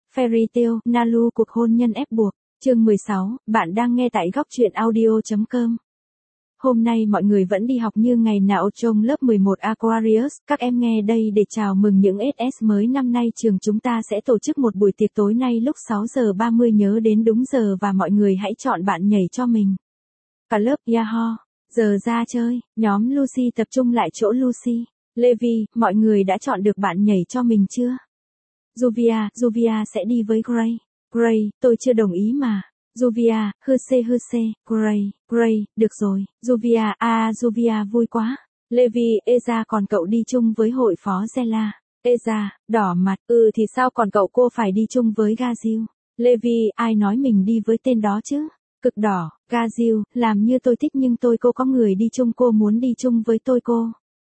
Fairy Tail, Nalu cuộc hôn nhân ép buộc, chương 16, bạn đang nghe tại góc truyện audio.com. Hôm nay mọi người vẫn đi học như ngày nào trong lớp 11 Aquarius, các em nghe đây để chào mừng những SS mới năm nay trường chúng ta sẽ tổ chức một buổi tiệc tối nay lúc 6 giờ 30 nhớ đến đúng giờ và mọi người hãy chọn bạn nhảy cho mình. Cả lớp Yahoo, giờ ra chơi, nhóm Lucy tập trung lại chỗ Lucy. Levi, mọi người đã chọn được bạn nhảy cho mình chưa? Juvia sẽ đi với Gray. Gray, tôi chưa đồng ý mà. Juvia, Gray, được rồi. Juvia vui quá. Levi, Eza còn cậu đi chung với hội phó Zella. Eza, đỏ mặt, thì sao còn cậu cô phải đi chung với Gazil. Levi, ai nói mình đi với tên đó chứ? Cực đỏ, Gazil, làm như tôi thích nhưng cô có người đi chung cô muốn đi chung với tôi cô.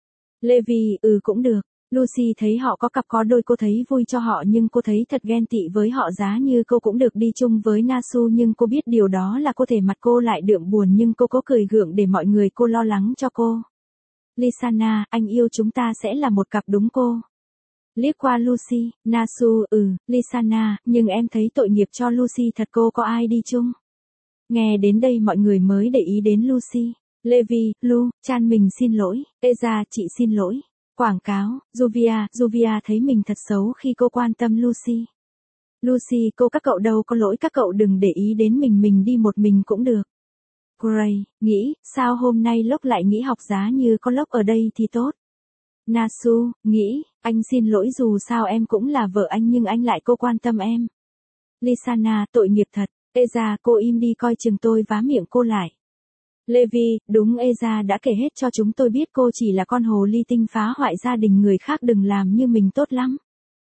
Levi, cũng được. Lucy thấy họ có cặp có đôi cô thấy vui cho họ nhưng cô thấy thật ghen tị với họ giá như cô cũng được đi chung với Nasu nhưng cô biết điều đó là cô thể mặt cô lại đượm buồn nhưng cô có cười gượng để mọi người cô lo lắng cho cô. Lisana, anh yêu chúng ta sẽ là một cặp đúng cô. Liếc qua Lucy, Nasu, Lisana, nhưng em thấy tội nghiệp cho Lucy thật cô có ai đi chung. Nghe đến đây mọi người mới để ý đến Lucy. Levi, Chan mình xin lỗi, Eza chị xin lỗi. Quảng cáo, Juvia thấy mình thật xấu khi cô quan tâm Lucy. Lucy cô các cậu đâu có lỗi các cậu đừng để ý đến mình đi một mình cũng được. Gray, nghĩ, sao hôm nay Lốc lại nghĩ học giá như có Lốc ở đây thì tốt. Nasu, nghĩ, anh xin lỗi dù sao em cũng là vợ anh nhưng anh lại cô quan tâm em. Lisana, tội nghiệp thật, Eza cô im đi coi chừng tôi vá miệng cô lại. Levi, đúng Eza đã kể hết cho chúng tôi biết cô chỉ là con hồ ly tinh phá hoại gia đình người khác đừng làm như mình tốt lắm.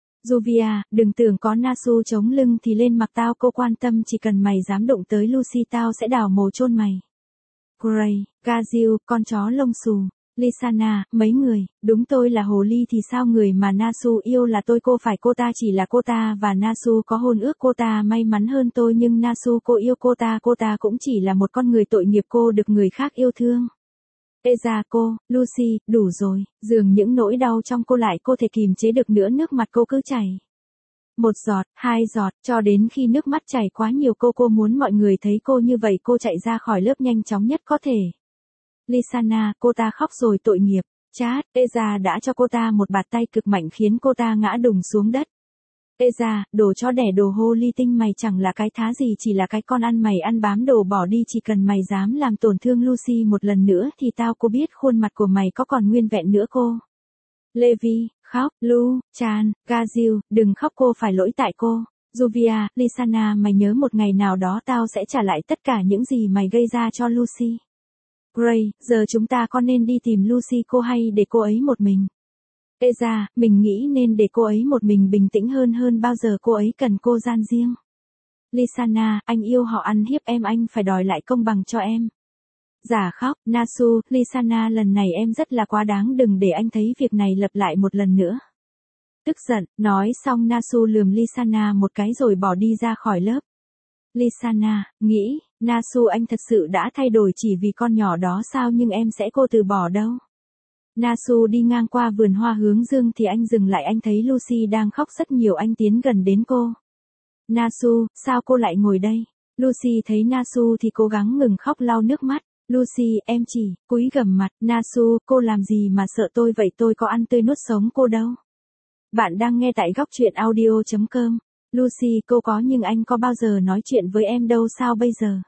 Juvia, đừng tưởng có Nasu chống lưng thì lên mặc tao cô quan tâm chỉ cần mày dám đụng tới Lucy tao sẽ đào mồ chôn mày. Gray, Gazil, con chó lông xù. Lisana, mấy người, đúng tôi là hồ ly thì sao người mà Nasu yêu là tôi cô phải cô ta chỉ là cô ta và Nasu có hôn ước cô ta may mắn hơn tôi nhưng Nasu cô yêu cô ta cũng chỉ là một con người tội nghiệp cô được người khác yêu thương. Eza cô, Lucy, đủ rồi, dường những nỗi đau trong cô lại cô thể kìm chế được nữa nước mặt cô cứ chảy. 1 giọt, 2 giọt, cho đến khi nước mắt chảy quá nhiều cô muốn mọi người thấy cô như vậy cô chạy ra khỏi lớp nhanh chóng nhất có thể. Lisana, cô ta khóc rồi tội nghiệp. Chat, Eza đã cho cô ta một bạt tay cực mạnh khiến cô ta ngã đùng xuống đất. Eza, đồ chó đẻ đồ hô ly tinh mày chẳng là cái thá gì chỉ là cái con ăn mày ăn bám đồ bỏ đi chỉ cần mày dám làm tổn thương Lucy một lần nữa thì tao cô biết khuôn mặt của mày có còn nguyên vẹn nữa cô. Levi, khóc, Chan, Gazil, đừng khóc cô phải lỗi tại cô. Juvia, Lisana mày nhớ một ngày nào đó tao sẽ trả lại tất cả những gì mày gây ra cho Lucy. Gray, giờ chúng ta có nên đi tìm Lucy cô hay để cô ấy một mình? Eza, mình nghĩ nên để cô ấy một mình bình tĩnh hơn bao giờ cô ấy cần cô gian riêng. Lisana, anh yêu họ ăn hiếp em anh phải đòi lại công bằng cho em. Giả khóc, Nasu, Lisana lần này em rất là quá đáng đừng để anh thấy việc này lặp lại một lần nữa. Tức giận, nói xong Nasu lườm Lisana một cái rồi bỏ đi ra khỏi lớp. Lisana, nghĩ, Nasu anh thật sự đã thay đổi chỉ vì con nhỏ đó sao nhưng em sẽ cô từ bỏ đâu. Nasu đi ngang qua vườn hoa hướng dương thì anh dừng lại anh thấy Lucy đang khóc rất nhiều anh tiến gần đến cô. Nasu, sao cô lại ngồi đây? Lucy thấy Nasu thì cố gắng ngừng khóc lau nước mắt. Lucy, em chỉ, cúi gằm mặt. Nasu, cô làm gì mà sợ tôi vậy tôi có ăn tươi nuốt sống cô đâu. Bạn đang nghe tại góc truyện audio.com. Lucy, cô có nhưng anh có bao giờ nói chuyện với em đâu sao bây giờ?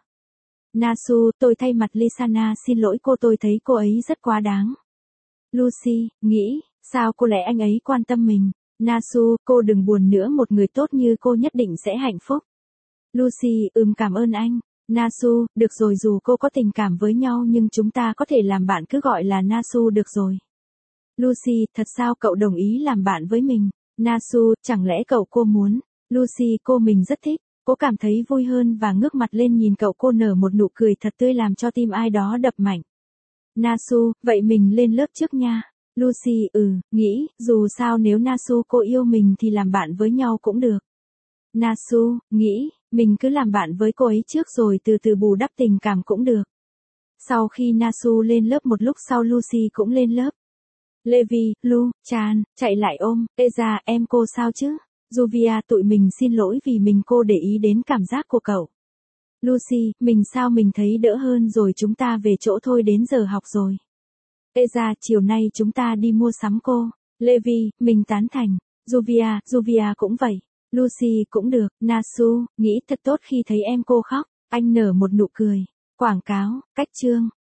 Nasu, tôi thay mặt Lisana xin lỗi cô tôi thấy cô ấy rất quá đáng. Lucy, nghĩ, sao cô lẽ anh ấy quan tâm mình? Nasu, cô đừng buồn nữa một người tốt như cô nhất định sẽ hạnh phúc. Lucy, cảm ơn anh. Nasu, được rồi dù cô có tình cảm với nhau nhưng chúng ta có thể làm bạn cứ gọi là Nasu được rồi. Lucy, thật sao cậu đồng ý làm bạn với mình? Nasu, chẳng lẽ cô muốn? Lucy, cô mình rất thích, cô cảm thấy vui hơn và ngước mặt lên nhìn cậu cô nở một nụ cười thật tươi làm cho tim ai đó đập mạnh. Nasu, vậy mình lên lớp trước nha. Lucy, nghĩ, dù sao nếu Nasu cô yêu mình thì làm bạn với nhau cũng được. Nasu, nghĩ, mình cứ làm bạn với cô ấy trước rồi từ từ bù đắp tình cảm cũng được. Sau khi Nasu lên lớp một lúc sau Lucy cũng lên lớp. Levi, Chan, chạy lại ôm, Eza em cô sao chứ? Juvia, tụi mình xin lỗi vì mình cô để ý đến cảm giác của cậu. Lucy, mình thấy đỡ hơn rồi, chúng ta về chỗ thôi, đến giờ học rồi. Eza, chiều nay chúng ta đi mua sắm cô. Levi, mình tán thành. Juvia cũng vậy. Lucy, cũng được. Nasu, nghĩ thật tốt khi thấy em cô khóc. Anh nở một nụ cười. Quảng cáo, cách chương.